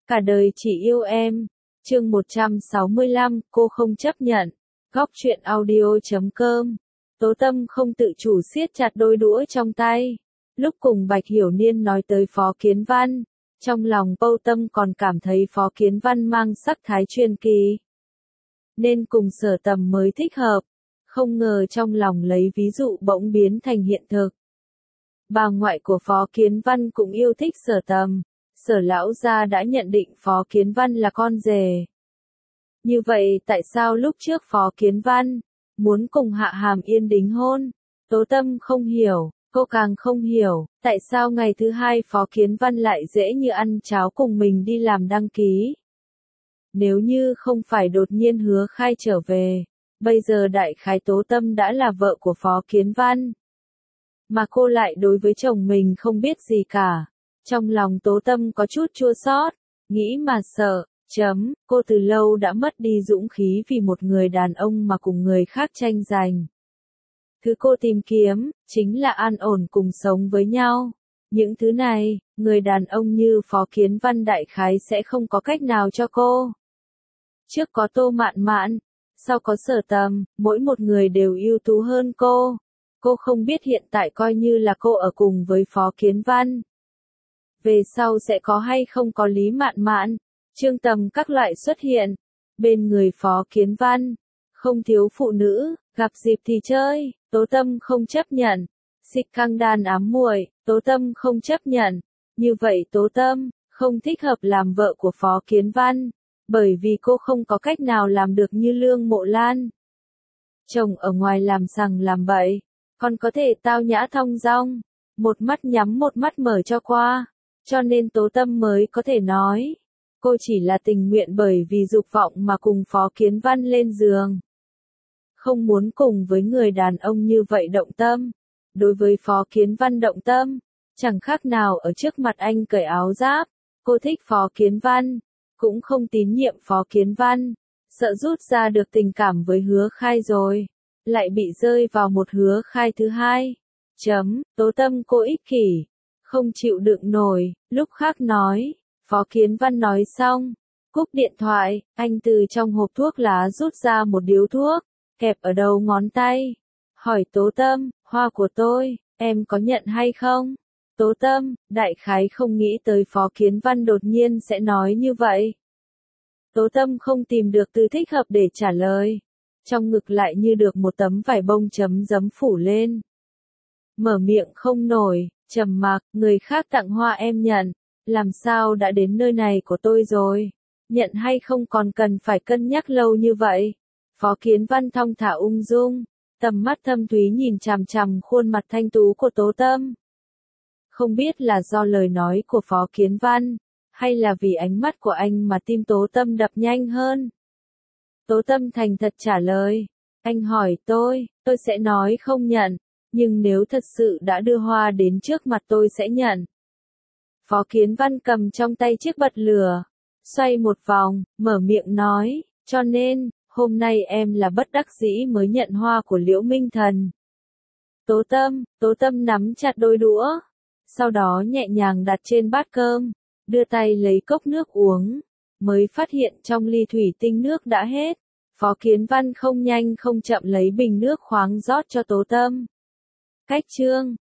Cả đời chỉ yêu em. Chương 165, cô không chấp nhận. Góc truyện audio.com. Tố Tâm không tự chủ siết chặt đôi đũa trong tay. Lúc cùng Bạch Hiểu Niên nói tới Phó Kiến Văn, trong lòng Tố Tâm còn cảm thấy Phó Kiến Văn mang sắc thái truyền kỳ, nên cùng Sở Tầm mới thích hợp. Không ngờ trong lòng lấy ví dụ bỗng biến thành hiện thực. Bà ngoại của Phó Kiến Văn cũng yêu thích Sở Tầm. Sở lão gia đã nhận định Phó Kiến Văn là con rể. Như vậy tại sao lúc trước Phó Kiến Văn muốn cùng Hạ Hàm Yên đính hôn? Tố Tâm không hiểu, cô càng không hiểu, tại sao ngày thứ hai Phó Kiến Văn lại dễ như ăn cháo cùng mình đi làm đăng ký. Nếu như không phải đột nhiên Hứa Khai trở về, bây giờ đại khái Tố Tâm đã là vợ của Phó Kiến Văn. Mà cô lại đối với chồng mình không biết gì cả. Trong lòng Tố Tâm có chút chua xót, nghĩ mà sợ, cô từ lâu đã mất đi dũng khí vì một người đàn ông mà cùng người khác tranh giành. Thứ cô tìm kiếm, chính là an ổn cùng sống với nhau. Những thứ này, người đàn ông như Phó Kiến Văn đại khái sẽ không có cách nào cho cô. Trước có Tô Mạn Mạn, sau có Sở Tầm, mỗi một người đều ưu tú hơn cô. Cô không biết hiện tại coi như là cô ở cùng với Phó Kiến Văn, về sau sẽ có hay không có Lý Mạn Mạn, Trương Tầm các loại xuất hiện. Bên người Phó Kiến Văn, không thiếu phụ nữ, gặp dịp thì chơi, Tố Tâm không chấp nhận. Xích căng đàn ám muội, Tố Tâm không chấp nhận. Như vậy Tố Tâm không thích hợp làm vợ của Phó Kiến Văn, bởi vì cô không có cách nào làm được như Lương Mộ Lan. Chồng ở ngoài làm sằng làm bậy, còn có thể tao nhã thong dong, một mắt nhắm một mắt mở cho qua. Cho nên Tố Tâm mới có thể nói, cô chỉ là tình nguyện bởi vì dục vọng mà cùng Phó Kiến Văn lên giường. Không muốn cùng với người đàn ông như vậy động tâm. Đối với Phó Kiến Văn động tâm, chẳng khác nào ở trước mặt anh cởi áo giáp. Cô thích Phó Kiến Văn, cũng không tín nhiệm Phó Kiến Văn, sợ rút ra được tình cảm với Hứa Khai rồi, lại bị rơi vào một Hứa Khai thứ hai. Tố Tâm cô ích kỷ, không chịu đựng nổi, lúc khác nói. Phó Kiến Văn nói xong, cúp điện thoại, anh từ trong hộp thuốc lá rút ra một điếu thuốc, kẹp ở đầu ngón tay. Hỏi Tố Tâm, hoa của tôi, em có nhận hay không? Tố Tâm, đại khái không nghĩ tới Phó Kiến Văn đột nhiên sẽ nói như vậy. Tố Tâm không tìm được từ thích hợp để trả lời. Trong ngực lại như được một tấm vải bông giấm phủ lên. Mở miệng không nổi, trầm mặc, người khác tặng hoa em nhận. Làm sao đã đến nơi này của tôi rồi? Nhận hay không còn cần phải cân nhắc lâu như vậy? Phó Kiến Văn thong thả ung dung, tầm mắt thâm thúy nhìn chằm chằm khuôn mặt thanh tú của Tố Tâm. Không biết là do lời nói của Phó Kiến Văn, hay là vì ánh mắt của anh mà tim Tố Tâm đập nhanh hơn. Tố Tâm thành thật trả lời, anh hỏi tôi sẽ nói không nhận, nhưng nếu thật sự đã đưa hoa đến trước mặt tôi sẽ nhận. Phó Kiến Văn cầm trong tay chiếc bật lửa, xoay một vòng, mở miệng nói, cho nên, hôm nay em là bất đắc dĩ mới nhận hoa của Liễu Minh Thần. Tố Tâm nắm chặt đôi đũa, sau đó nhẹ nhàng đặt trên bát cơm, đưa tay lấy cốc nước uống, mới phát hiện trong ly thủy tinh nước đã hết. Phó Kiến Văn không nhanh không chậm lấy bình nước khoáng rót cho Tố Tâm. Cách chương